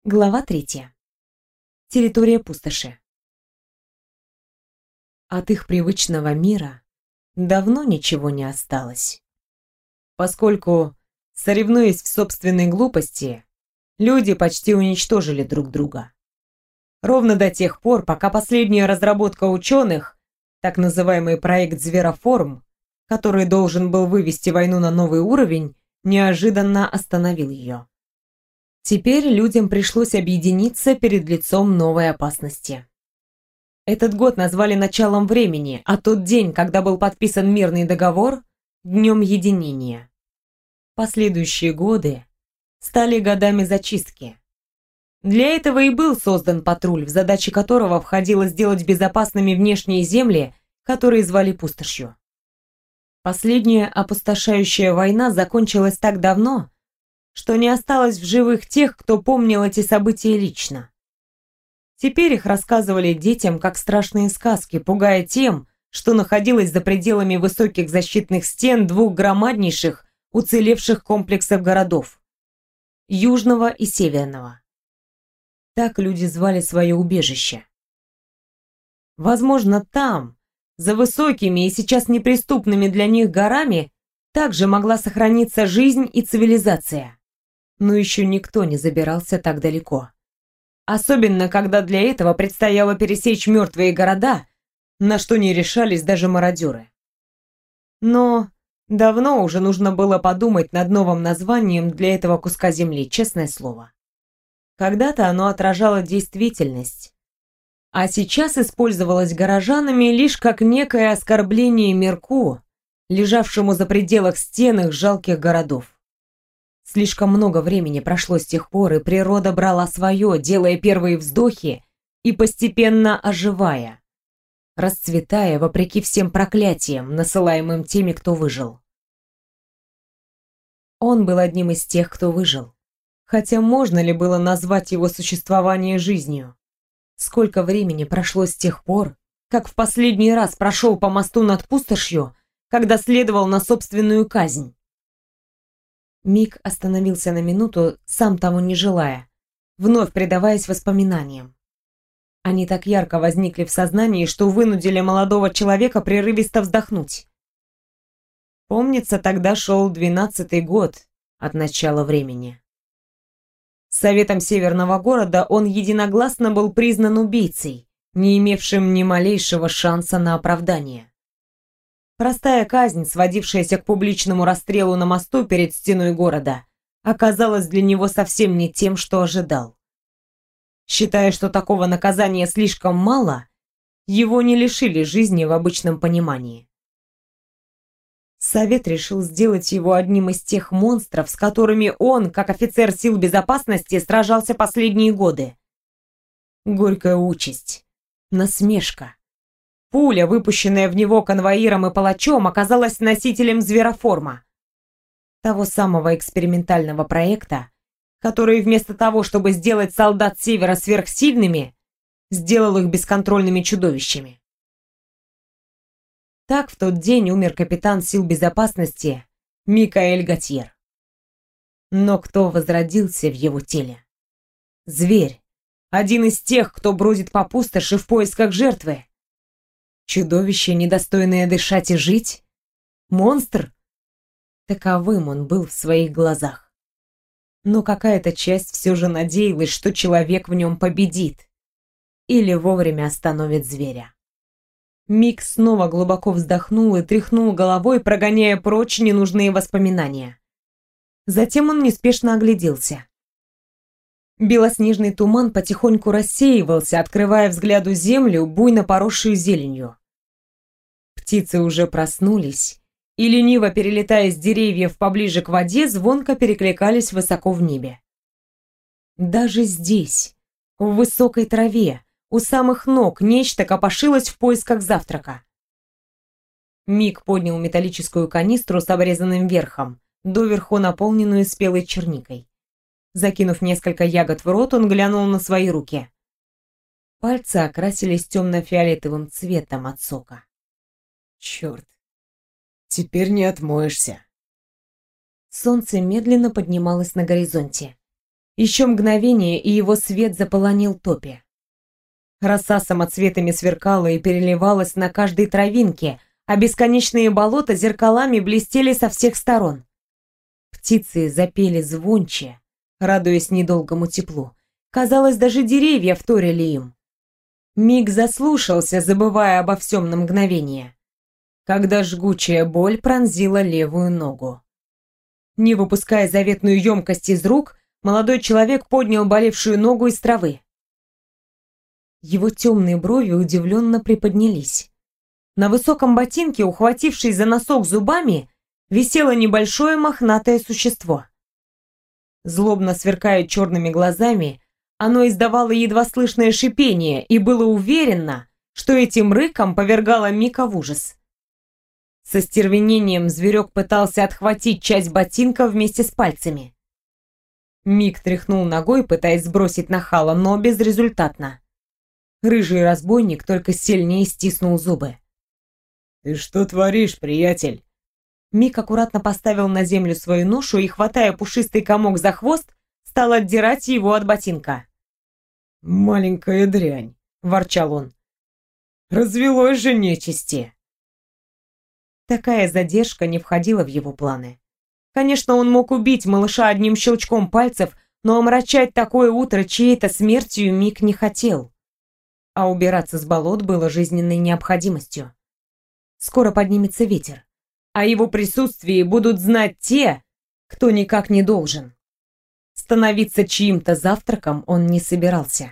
Глава 3. Территория пустоши. От их привычного мира давно ничего не осталось. Поскольку, соревнуясь в собственной глупости, люди почти уничтожили друг друга. Ровно до тех пор, пока последняя разработка ученых, так называемый проект Звероформ, который должен был вывести войну на новый уровень, неожиданно остановил ее. Теперь людям пришлось объединиться перед лицом новой опасности. Этот год назвали началом времени, а тот день, когда был подписан мирный договор, днем единения. Последующие годы стали годами зачистки. Для этого и был создан патруль, в задачи которого входило сделать безопасными внешние земли, которые звали пустошью. Последняя опустошающая война закончилась так давно, что не осталось в живых тех, кто помнил эти события лично. Теперь их рассказывали детям как страшные сказки, пугая тем, что находилось за пределами высоких защитных стен двух громаднейших уцелевших комплексов городов – Южного и Северного. Так люди звали свое убежище. Возможно, там, за высокими и сейчас неприступными для них горами, также могла сохраниться жизнь и цивилизация. Но еще никто не забирался так далеко. Особенно, когда для этого предстояло пересечь мертвые города, на что не решались даже мародеры. Но давно уже нужно было подумать над новым названием для этого куска земли, честное слово. Когда-то оно отражало действительность, а сейчас использовалось горожанами лишь как некое оскорбление мирку, лежавшему за пределах стен их жалких городов. Слишком много времени прошло с тех пор, и природа брала свое, делая первые вздохи и постепенно оживая, расцветая вопреки всем проклятиям, насылаемым теми, кто выжил. Он был одним из тех, кто выжил. Хотя можно ли было назвать его существование жизнью? Сколько времени прошло с тех пор, как в последний раз прошел по мосту над пустошью, когда следовал на собственную казнь? Мик остановился на минуту, сам того не желая, вновь предаваясь воспоминаниям. Они так ярко возникли в сознании, что вынудили молодого человека прерывисто вздохнуть. Помнится, тогда шел 12-й год от начала времени. Советом Северного города он единогласно был признан убийцей, не имевшим ни малейшего шанса на оправдание. Простая казнь, сводившаяся к публичному расстрелу на мосту перед стеной города, оказалась для него совсем не тем, что ожидал. Считая, что такого наказания слишком мало, его не лишили жизни в обычном понимании. Совет решил сделать его одним из тех монстров, с которыми он, как офицер сил безопасности, сражался последние годы. Горькая участь, насмешка. Пуля, выпущенная в него конвоиром и палачом, оказалась носителем звероформа. Того самого экспериментального проекта, который вместо того, чтобы сделать солдат Севера сверхсильными, сделал их бесконтрольными чудовищами. Так в тот день умер капитан сил безопасности Микаэль Готьер. Но кто возродился в его теле? Зверь. Один из тех, кто бродит по пустоши в поисках жертвы. Чудовище, недостойное дышать и жить? Монстр? Таковым он был в своих глазах. Но какая-то часть все же надеялась, что человек в нем победит или вовремя остановит зверя. Мик снова глубоко вздохнул и тряхнул головой, прогоняя прочь ненужные воспоминания. Затем он неспешно огляделся. Белоснежный туман потихоньку рассеивался, открывая взгляду землю, буйно поросшую зеленью. Птицы уже проснулись и, лениво перелетая с деревьев поближе к воде, звонко перекликались высоко в небе. Даже здесь, в высокой траве, у самых ног, нечто копошилось в поисках завтрака. Мик поднял металлическую канистру с обрезанным верхом, доверху наполненную спелой черникой. Закинув несколько ягод в рот, он глянул на свои руки. Пальцы окрасились темно-фиолетовым цветом от сока. Черт, теперь не отмоешься. Солнце медленно поднималось на горизонте. Еще мгновение, и его свет заполонил топи. Роса самоцветами сверкала и переливалась на каждой травинке, а бесконечные болота зеркалами блестели со всех сторон. Птицы запели звонче, радуясь недолгому теплу. Казалось, даже деревья вторили им. Миг заслушался, забывая обо всем на мгновение, когда жгучая боль пронзила левую ногу. Не выпуская заветную емкость из рук, молодой человек поднял болевшую ногу из травы. Его темные брови удивленно приподнялись. На высоком ботинке, ухватившись за носок зубами, висело небольшое мохнатое существо. Злобно сверкая черными глазами, оно издавало едва слышное шипение и было уверено, что этим рыком повергало Мика в ужас. Со стервенением зверек пытался отхватить часть ботинка вместе с пальцами. Мик тряхнул ногой, пытаясь сбросить нахала, но безрезультатно. Рыжий разбойник только сильнее стиснул зубы. «Ты что творишь, приятель?» Мик аккуратно поставил на землю свою ношу и, хватая пушистый комок за хвост, стал отдирать его от ботинка. «Маленькая дрянь», — ворчал он. «Развелось же нечисти». Такая задержка не входила в его планы. Конечно, он мог убить малыша одним щелчком пальцев, но омрачать такое утро чьей-то смертью Мик не хотел. А убираться с болот было жизненной необходимостью. Скоро поднимется ветер. О его присутствии будут знать те, кто никак не должен. Становиться чьим-то завтраком он не собирался.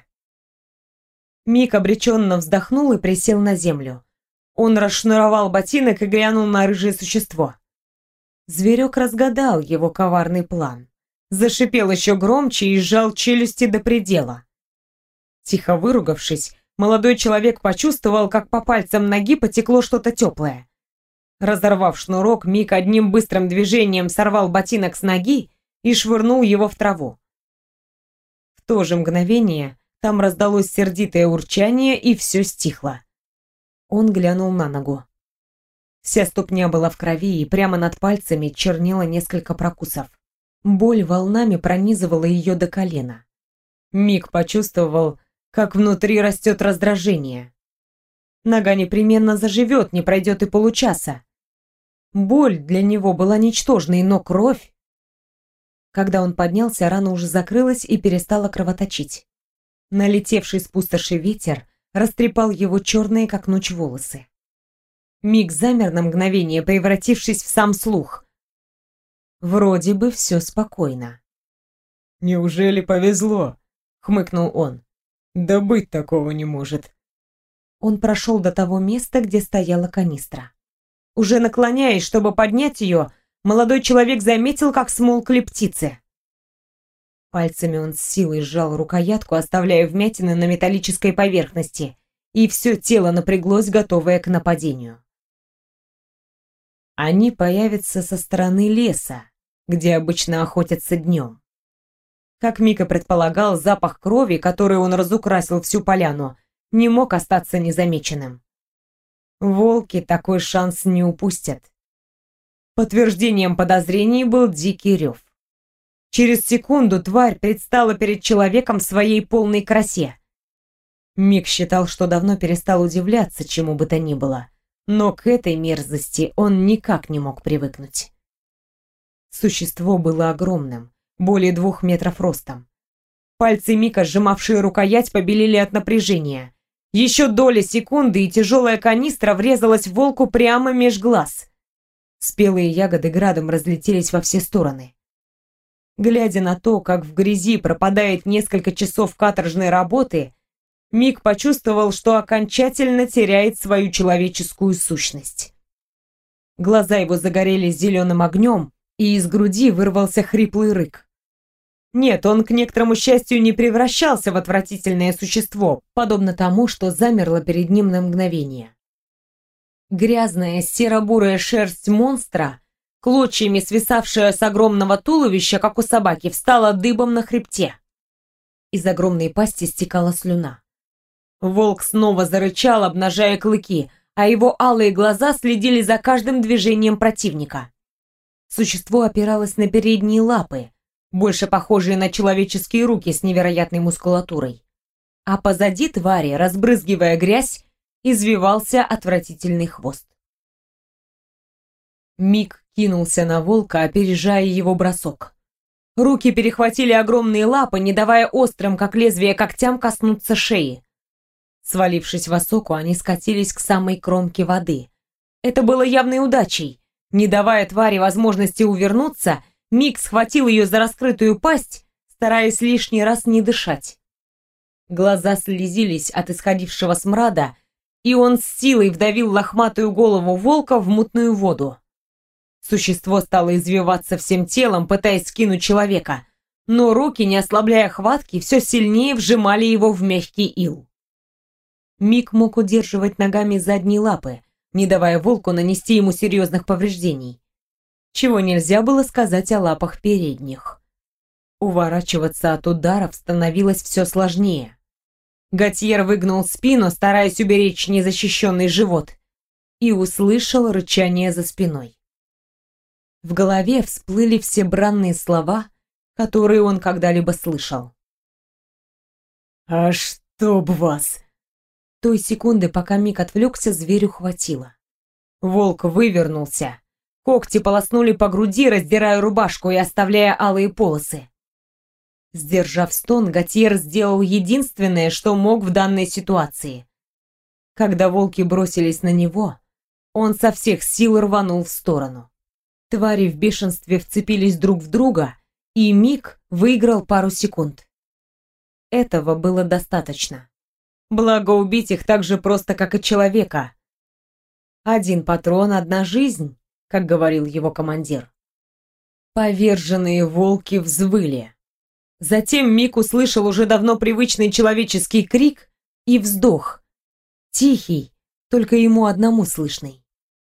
Мик обреченно вздохнул и присел на землю. Он расшнуровал ботинок и глянул на рыжее существо. Зверек разгадал его коварный план. Зашипел еще громче и сжал челюсти до предела. Тихо выругавшись, молодой человек почувствовал, как по пальцам ноги потекло что-то теплое. Разорвав шнурок, Мик одним быстрым движением сорвал ботинок с ноги и швырнул его в траву. В то же мгновение там раздалось сердитое урчание, и все стихло. Он глянул на ногу. Вся ступня была в крови, и прямо над пальцами чернело несколько прокусов. Боль волнами пронизывала ее до колена. Мик почувствовал, как внутри растет раздражение. Нога непременно заживет, не пройдет и получаса. Боль для него была ничтожной, но кровь... Когда он поднялся, рана уже закрылась и перестала кровоточить. Налетевший с пустоши ветер растрепал его черные, как ночь, волосы. Мик замер на мгновение, превратившись в сам слух. Вроде бы все спокойно. «Неужели повезло?» — хмыкнул он. «Да быть такого не может». Он прошел до того места, где стояла канистра. Уже наклоняясь, чтобы поднять ее, молодой человек заметил, как смолкли птицы. Пальцами он с силой сжал рукоятку, оставляя вмятины на металлической поверхности, и все тело напряглось, готовое к нападению. Они появятся со стороны леса, где обычно охотятся днем. Как Мика предполагал, запах крови, который он разукрасил всю поляну, не мог остаться незамеченным. Волки такой шанс не упустят. Подтверждением подозрений был дикий рев. Через секунду тварь предстала перед человеком в своей полной красе. Мик считал, что давно перестал удивляться чему бы то ни было, но к этой мерзости он никак не мог привыкнуть. Существо было огромным, более 2 метров ростом. Пальцы Мика, сжимавшие рукоять, побелели от напряжения. Еще доля секунды, и тяжелая канистра врезалась волку прямо меж глаз. Спелые ягоды градом разлетелись во все стороны. Глядя на то, как в грязи пропадает несколько часов каторжной работы, Мик почувствовал, что окончательно теряет свою человеческую сущность. Глаза его загорелись зеленым огнем, и из груди вырвался хриплый рык. Нет, он, к некоторому счастью, не превращался в отвратительное существо, подобно тому, что замерло перед ним на мгновение. Грязная серо-бурая шерсть монстра, клочьями свисавшая с огромного туловища, как у собаки, встала дыбом на хребте. Из огромной пасти стекала слюна. Волк снова зарычал, обнажая клыки, а его алые глаза следили за каждым движением противника. Существо опиралось на передние лапы, больше похожие на человеческие руки с невероятной мускулатурой. А позади твари, разбрызгивая грязь, извивался отвратительный хвост. Мик кинулся на волка, опережая его бросок. Руки перехватили огромные лапы, не давая острым, как лезвие, когтям коснуться шеи. Свалившись в осоку, они скатились к самой кромке воды. Это было явной удачей. Не давая твари возможности увернуться, Мик схватил ее за раскрытую пасть, стараясь лишний раз не дышать. Глаза слезились от исходившего смрада, и он с силой вдавил лохматую голову волка в мутную воду. Существо стало извиваться всем телом, пытаясь скинуть человека, но руки, не ослабляя хватки, все сильнее вжимали его в мягкий ил. Мик мог удерживать ногами задние лапы, не давая волку нанести ему серьезных повреждений, чего нельзя было сказать о лапах передних. Уворачиваться от ударов становилось все сложнее. Готьер выгнул спину, стараясь уберечь незащищенный живот, и услышал рычание за спиной. В голове всплыли все бранные слова, которые он когда-либо слышал. «А чтоб вас!» Той секунды, пока Мик отвлекся, зверю хватило. Волк вывернулся. Когти полоснули по груди, раздирая рубашку и оставляя алые полосы. Сдержав стон, Готьер сделал единственное, что мог в данной ситуации. Когда волки бросились на него, он со всех сил рванул в сторону. Твари в бешенстве вцепились друг в друга, и Мик выиграл пару секунд. Этого было достаточно. Благо, убить их так же просто, как и человека. Один патрон, одна жизнь, как говорил его командир. Поверженные волки взвыли. Затем Мик услышал уже давно привычный человеческий крик и вздох. Тихий, только ему одному слышный.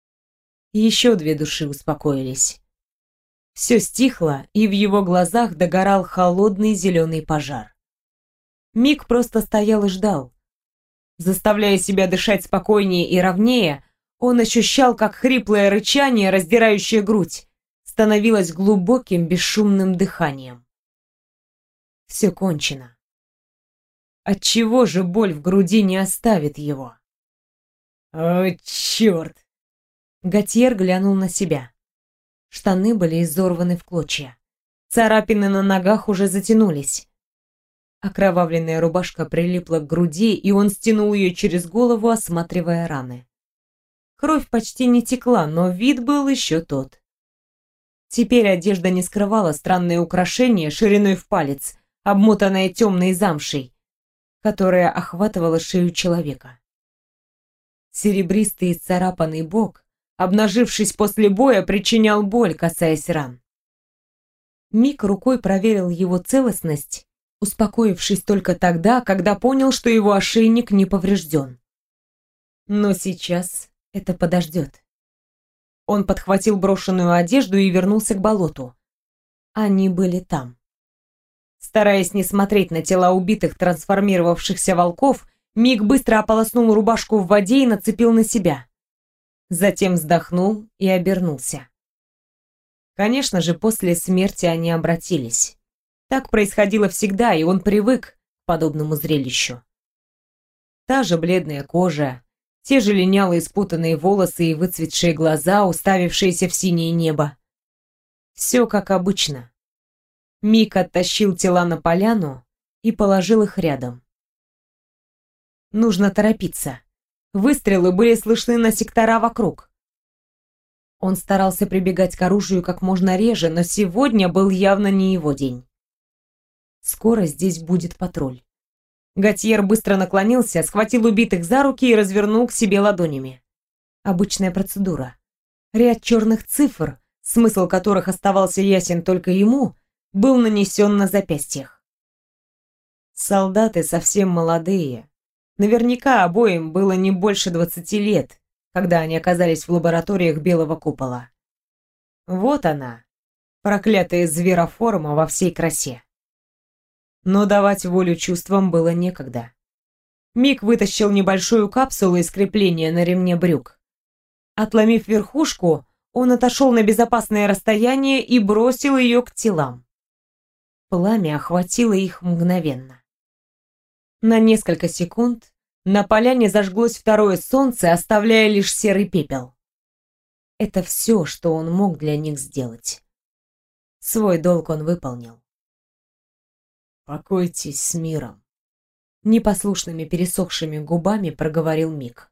Еще две души успокоились. Все стихло, и в его глазах догорал холодный зеленый пожар. Мик просто стоял и ждал. Заставляя себя дышать спокойнее и ровнее, он ощущал, как хриплое рычание, раздирающее грудь, становилось глубоким бесшумным дыханием. Все кончено. Отчего же боль в груди не оставит его? «О, черт!» Готьер глянул на себя. Штаны были изорваны в клочья. Царапины на ногах уже затянулись. Окровавленная рубашка прилипла к груди, и он стянул ее через голову, осматривая раны. Кровь почти не текла, но вид был еще тот. Теперь одежда не скрывала странное украшение шириной в палец, обмотанное темной замшей, которая охватывала шею человека. Серебристый исцарапанный бок, обнажившись после боя, причинял боль, касаясь ран. Мик рукой проверил его целостность, успокоившись только тогда, когда понял, что его ошейник не поврежден. Но сейчас это подождет. Он подхватил брошенную одежду и вернулся к болоту. Они были там. Стараясь не смотреть на тела убитых трансформировавшихся волков, Мик быстро ополоснул рубашку в воде и нацепил на себя. Затем вздохнул и обернулся. Конечно же, после смерти они обратились. Так происходило всегда, и он привык к подобному зрелищу. Та же бледная кожа, те же линялые спутанные волосы и выцветшие глаза, уставившиеся в синее небо. Все как обычно. Мик оттащил тела на поляну и положил их рядом. Нужно торопиться. Выстрелы были слышны на сектора вокруг. Он старался прибегать к оружию как можно реже, но сегодня был явно не его день. Скоро здесь будет патруль. Готьер быстро наклонился, схватил убитых за руки и развернул к себе ладонями. Обычная процедура. Ряд черных цифр, смысл которых оставался ясен только ему, был нанесен на запястьях. Солдаты совсем молодые. Наверняка обоим было не больше 20 лет, когда они оказались в лабораториях Белого Купола. Вот она, проклятая звероформа во всей красе. Но давать волю чувствам было некогда. Мик вытащил небольшую капсулу из крепления на ремне брюк. Отломив верхушку, он отошел на безопасное расстояние и бросил ее к телам. Пламя охватило их мгновенно. На несколько секунд на поляне зажглось второе солнце, оставляя лишь серый пепел. Это все, что он мог для них сделать. Свой долг он выполнил. «Покойтесь с миром», Непослушными пересохшими губами проговорил Мик.